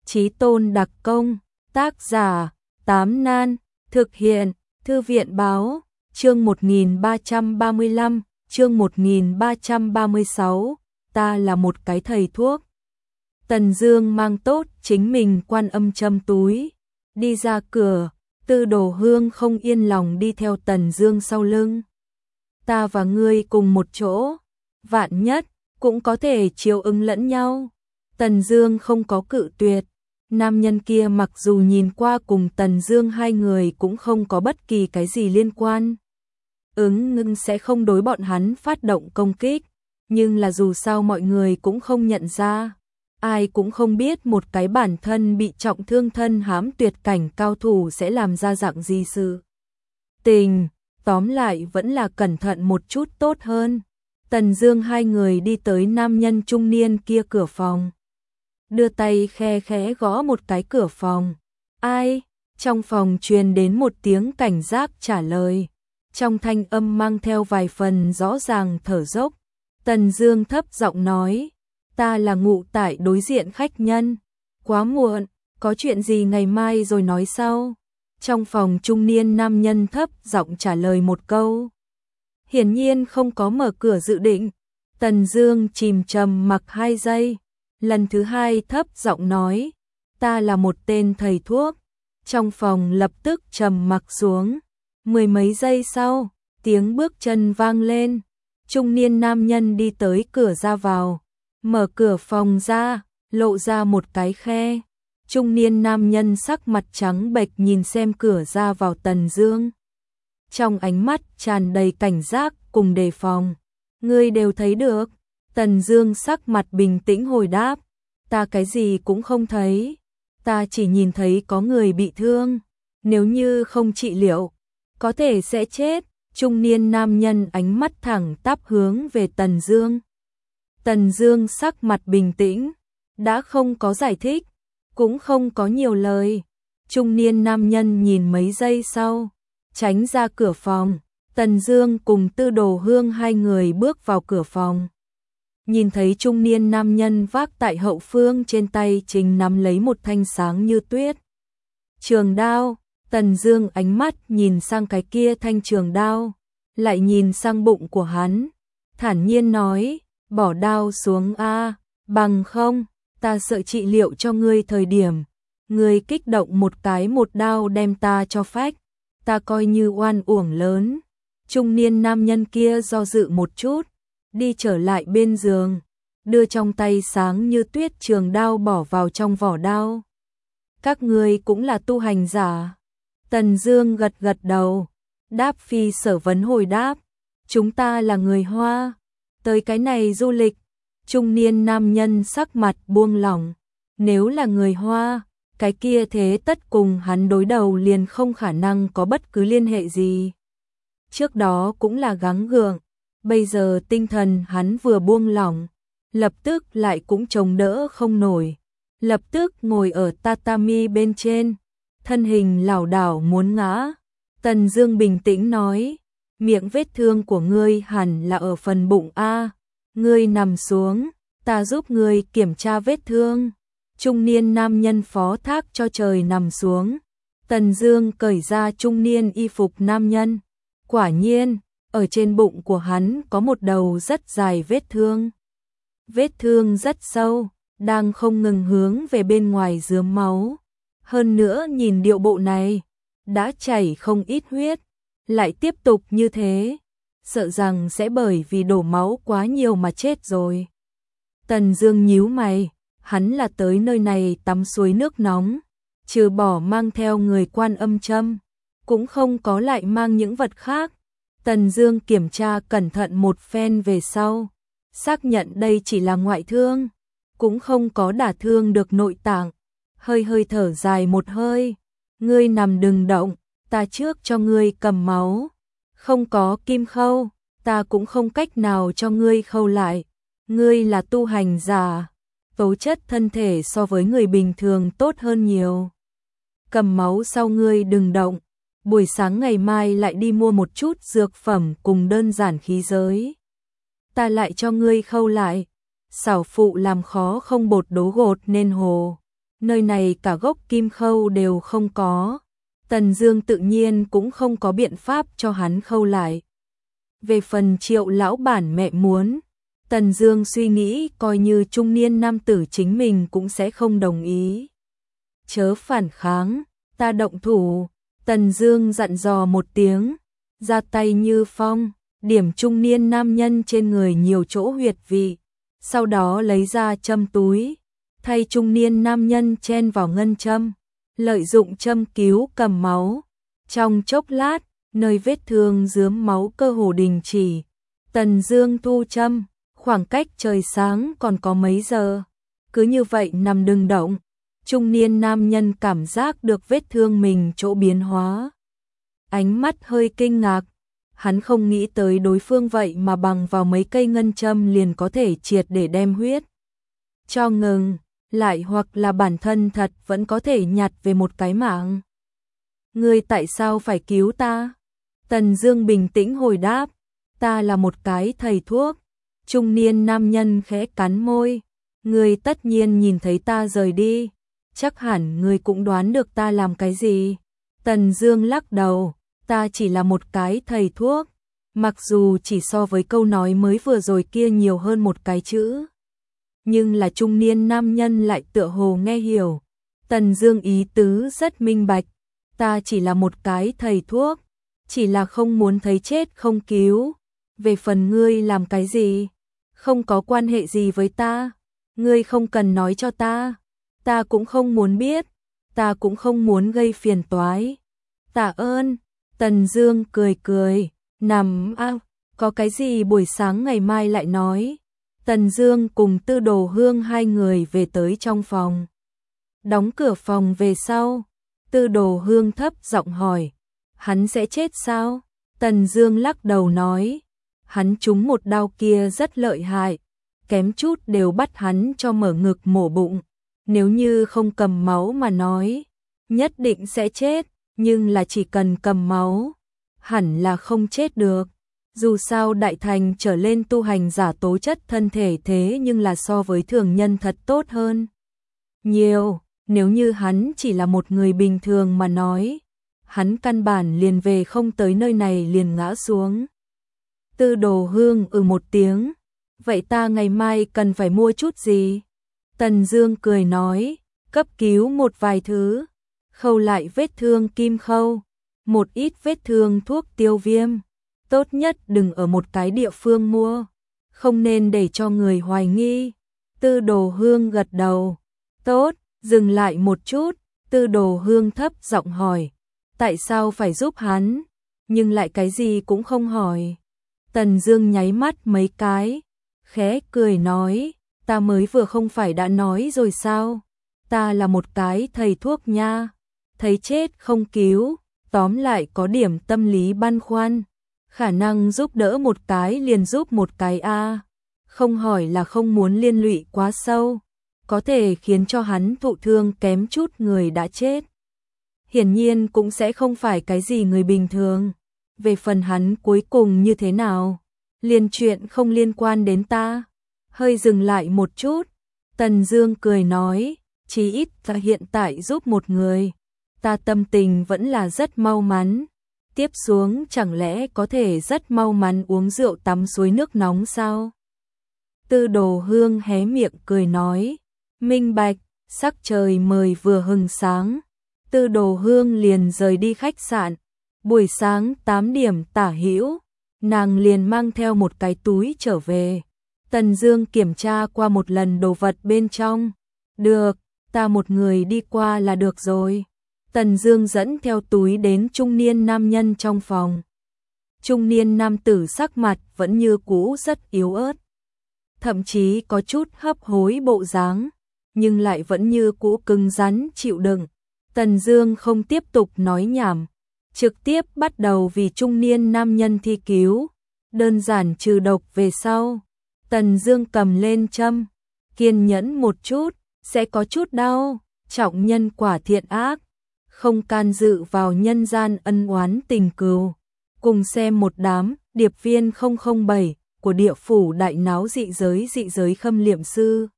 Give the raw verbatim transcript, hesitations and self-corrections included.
Chí tôn đặc công, tác giả, Tám Nan, thực hiện, Thư viện báo, chương một nghìn ba trăm ba mươi lăm, chương một nghìn ba trăm ba mươi sáu, ta là một cái thầy thuốc. Tần Dương mang tốt chính mình Quan Âm châm túi, đi ra cửa, Tư Đồ Hương không yên lòng đi theo Tần Dương sau lưng. Ta và ngươi cùng một chỗ, vạn nhất cũng có thể chiều ứng lẫn nhau. Tần Dương không có cự tuyệt. Nam nhân kia mặc dù nhìn qua cùng Tần Dương hai người cũng không có bất kỳ cái gì liên quan. Ứng ngưng sẽ không đối bọn hắn phát động công kích, nhưng là dù sao mọi người cũng không nhận ra. Ai cũng không biết một cái bản thân bị trọng thương thân hãm tuyệt cảnh cao thủ sẽ làm ra dạng gì sự tình. Tóm lại vẫn là cẩn thận một chút tốt hơn. Tần Dương hai người đi tới nam nhân trung niên kia cửa phòng. Đưa tay khe khẽ gõ một cái cửa phòng. Ai? Trong phòng truyền đến một tiếng cảnh giác trả lời. Trong thanh âm mang theo vài phần rõ ràng thở dốc. Tần Dương thấp giọng nói, ta là ngụ tại đối diện khách nhân. Quá muộn, có chuyện gì ngày mai rồi nói sau. Trong phòng trung niên nam nhân thấp giọng trả lời một câu. Hiển nhiên không có mở cửa dự định. Tần Dương chìm trầm mặc hai giây. Lần thứ hai thấp giọng nói, ta là một tên thầy thuốc. Trong phòng lập tức trầm mặc xuống. Mười mấy giây sau, tiếng bước chân vang lên. Trung niên nam nhân đi tới cửa ra vào, mở cửa phòng ra, lộ ra một cái khe. Trung niên nam nhân sắc mặt trắng bệch nhìn xem cửa ra vào Tần Dương. Trong ánh mắt tràn đầy cảnh giác cùng đề phòng. Ngươi đều thấy được. Tần Dương sắc mặt bình tĩnh hồi đáp, ta cái gì cũng không thấy. Ta chỉ nhìn thấy có người bị thương. Nếu như không trị liệu, có thể sẽ chết. Trung niên nam nhân ánh mắt thẳng tắp hướng về Tần Dương. Tần Dương sắc mặt bình tĩnh, đã không có giải thích, cũng không có nhiều lời. Trung niên nam nhân nhìn mấy giây sau, tránh ra cửa phòng. Tần Dương cùng Tư Đồ Hương hai người bước vào cửa phòng. Nhìn thấy trung niên nam nhân vác tại hậu phương trên tay chính nắm lấy một thanh sáng như tuyết trường đao. Tần Dương ánh mắt nhìn sang cái kia thanh trường đao, lại nhìn sang bụng của hắn, thản nhiên nói, bỏ đao xuống a, bằng không, ta sợ trị liệu cho ngươi thời điểm, ngươi kích động một cái một đao đem ta cho phách, ta coi như oan uổng lớn. Trung niên nam nhân kia do dự một chút, đi trở lại bên giường, đưa trong tay sáng như tuyết trường đao bỏ vào trong vỏ đao. Các ngươi cũng là tu hành giả? Tần Dương gật gật đầu, đáp phi sở vấn hồi đáp, chúng ta là người Hoa, tới cái này du lịch. Trung niên nam nhân sắc mặt buông lỏng, nếu là người Hoa, cái kia thế tất cùng hắn đối đầu liền không khả năng có bất cứ liên hệ gì. Trước đó cũng là gắng gượng, bây giờ tinh thần hắn vừa buông lỏng, lập tức lại cũng chống đỡ không nổi, lập tức ngồi ở tatami bên trên, thân hình lảo đảo muốn ngã. Tần Dương bình tĩnh nói, miệng vết thương của ngươi hẳn là ở phần bụng a, ngươi nằm xuống, ta giúp ngươi kiểm tra vết thương. Trung niên nam nhân phó thác cho trời nằm xuống. Tần Dương cởi ra trung niên y phục nam nhân. Quả nhiên, ở trên bụng của hắn có một đầu rất dài vết thương. Vết thương rất sâu, đang không ngừng hướng về bên ngoài rớm máu. Hơn nữa nhìn điệu bộ này, đã chảy không ít huyết, lại tiếp tục như thế, sợ rằng sẽ bởi vì đổ máu quá nhiều mà chết rồi. Tần Dương nhíu mày, hắn là tới nơi này tắm suối nước nóng, trừ bỏ mang theo người Quan Âm châm, cũng không có lại mang những vật khác. Tần Dương kiểm tra cẩn thận một phen về sau, xác nhận đây chỉ là ngoại thương, cũng không có đả thương được nội tạng, hơi hơi thở dài một hơi, ngươi nằm đừng động, ta trước cho ngươi cầm máu, không có kim khâu, ta cũng không cách nào cho ngươi khâu lại, ngươi là tu hành giả, tố chất thân thể so với người bình thường tốt hơn nhiều. Cầm máu sau ngươi đừng động, buổi sáng ngày mai lại đi mua một chút dược phẩm cùng đơn giản khí giới. Ta lại cho ngươi khâu lại. Xảo phụ làm khó không bột đố gột nên hồ. nơi này cả gốc kim khâu đều không có. Tần Dương tự nhiên cũng không có biện pháp cho hắn khâu lại. Về phần Triệu lão bản mẹ muốn, Tần Dương suy nghĩ coi như trung niên nam tử chính mình cũng sẽ không đồng ý. Chớ phản kháng, ta động thủ. Tần Dương dặn dò một tiếng, ra tay như phong, điểm trung niên nam nhân trên người nhiều chỗ huyệt vị, sau đó lấy ra châm túi, thay trung niên nam nhân chen vào ngân châm, lợi dụng châm cứu cầm máu. Trong chốc lát, nơi vết thương rướm máu cơ hồ đình chỉ. Tần Dương thu châm, khoảng cách trời sáng còn có mấy giờ. Cứ như vậy nằm đừng động. Trung niên nam nhân cảm giác được vết thương mình chỗ biến hóa. Ánh mắt hơi kinh ngạc. Hắn không nghĩ tới đối phương vậy mà bằng vào mấy cây ngân châm liền có thể triệt để đem huyết cho ngừng, lại hoặc là bản thân thật vẫn có thể nhặt về một cái mạng. Ngươi tại sao phải cứu ta? Tần Dương bình tĩnh hồi đáp, ta là một cái thầy thuốc. Trung niên nam nhân khẽ cắn môi, ngươi tất nhiên nhìn thấy ta rời đi, chắc hẳn ngươi cũng đoán được ta làm cái gì. Tần Dương lắc đầu, ta chỉ là một cái thầy thuốc, mặc dù chỉ so với câu nói mới vừa rồi kia nhiều hơn một cái chữ. Nhưng là trung niên nam nhân lại tựa hồ nghe hiểu. Tần Dương ý tứ rất minh bạch, ta chỉ là một cái thầy thuốc, chỉ là không muốn thấy chết không cứu. Về phần ngươi làm cái gì, không có quan hệ gì với ta, ngươi không cần nói cho ta, ta cũng không muốn biết, ta cũng không muốn gây phiền toái. Tạ ơn. Tần Dương cười cười, nằm a, có cái gì buổi sáng ngày mai lại nói. Tần Dương cùng Tư Đồ Hương hai người về tới trong phòng. Đóng cửa phòng về sau, Tư Đồ Hương thấp giọng hỏi, hắn sẽ chết sao? Tần Dương lắc đầu nói, hắn trúng một đao kia rất lợi hại, kém chút đều bắt hắn cho mở ngực mổ bụng. Nếu như không cầm máu mà nói, nhất định sẽ chết, nhưng là chỉ cần cầm máu, hẳn là không chết được. Dù sao đại thành trở lên tu hành giả tố chất thân thể thế nhưng là so với thường nhân thật tốt hơn nhiều. Nếu như hắn chỉ là một người bình thường mà nói, hắn căn bản liền về không tới nơi này liền ngã xuống. Tư Đồ Hương ừ một tiếng, vậy ta ngày mai cần phải mua chút gì? Tần Dương cười nói, cấp cứu một vài thứ, khâu lại vết thương kim khâu, một ít vết thương thuốc tiêu viêm. Tốt nhất đừng ở một cái địa phương mua, không nên để cho người hoài nghi. Tư Đồ Hương gật đầu, tốt. Dừng lại một chút, Tư Đồ Hương thấp giọng hỏi, tại sao phải giúp hắn, nhưng lại cái gì cũng không hỏi. Tần Dương nháy mắt mấy cái, khẽ cười nói, ta mới vừa không phải đã nói rồi sao, ta là một cái thầy thuốc nha, thấy chết không cứu, tóm lại có điểm tâm lý băn khoăn, khả năng giúp đỡ một cái liền giúp một cái a, không hỏi là không muốn liên lụy quá sâu, có thể khiến cho hắn thụ thương kém chút người đã chết. Hiển nhiên cũng sẽ không phải cái gì người bình thường. Về phần hắn cuối cùng như thế nào, liền chuyện không liên quan đến ta. Hơi dừng lại một chút, Tần Dương cười nói, chí ít ta hiện tại giúp một người, ta tâm tình vẫn là rất mau mắn. Tiếp xuống chẳng lẽ có thể rất mau mắn uống rượu tắm suối nước nóng sao? Tư Đồ Hương hé miệng cười nói, minh bạch. Sắc trời mời vừa hừng sáng, Tư Đồ Hương liền rời đi khách sạn. Buổi sáng tám điểm tả hữu, nàng liền mang theo một cái túi trở về. Tần Dương kiểm tra qua một lần đồ vật bên trong. Được, ta một người đi qua là được rồi. Tần Dương dẫn theo túi đến trung niên nam nhân trong phòng. Trung niên nam tử sắc mặt vẫn như cũ rất yếu ớt, thậm chí có chút hấp hối bộ dáng, nhưng lại vẫn như cũ cứng rắn chịu đựng. Tần Dương không tiếp tục nói nhảm, trực tiếp bắt đầu vì trung niên nam nhân thi cứu, đơn giản trừ độc về sau. Tần Dương cầm lên châm, kiên nhẫn một chút, sẽ có chút đau, trọng nhân quả thiện ác, không can dự vào nhân gian ân oán tình cừu. Cùng xem một đám điệp viên không không bảy của địa phủ đại náo dị giới dị giới khâm liệm sư.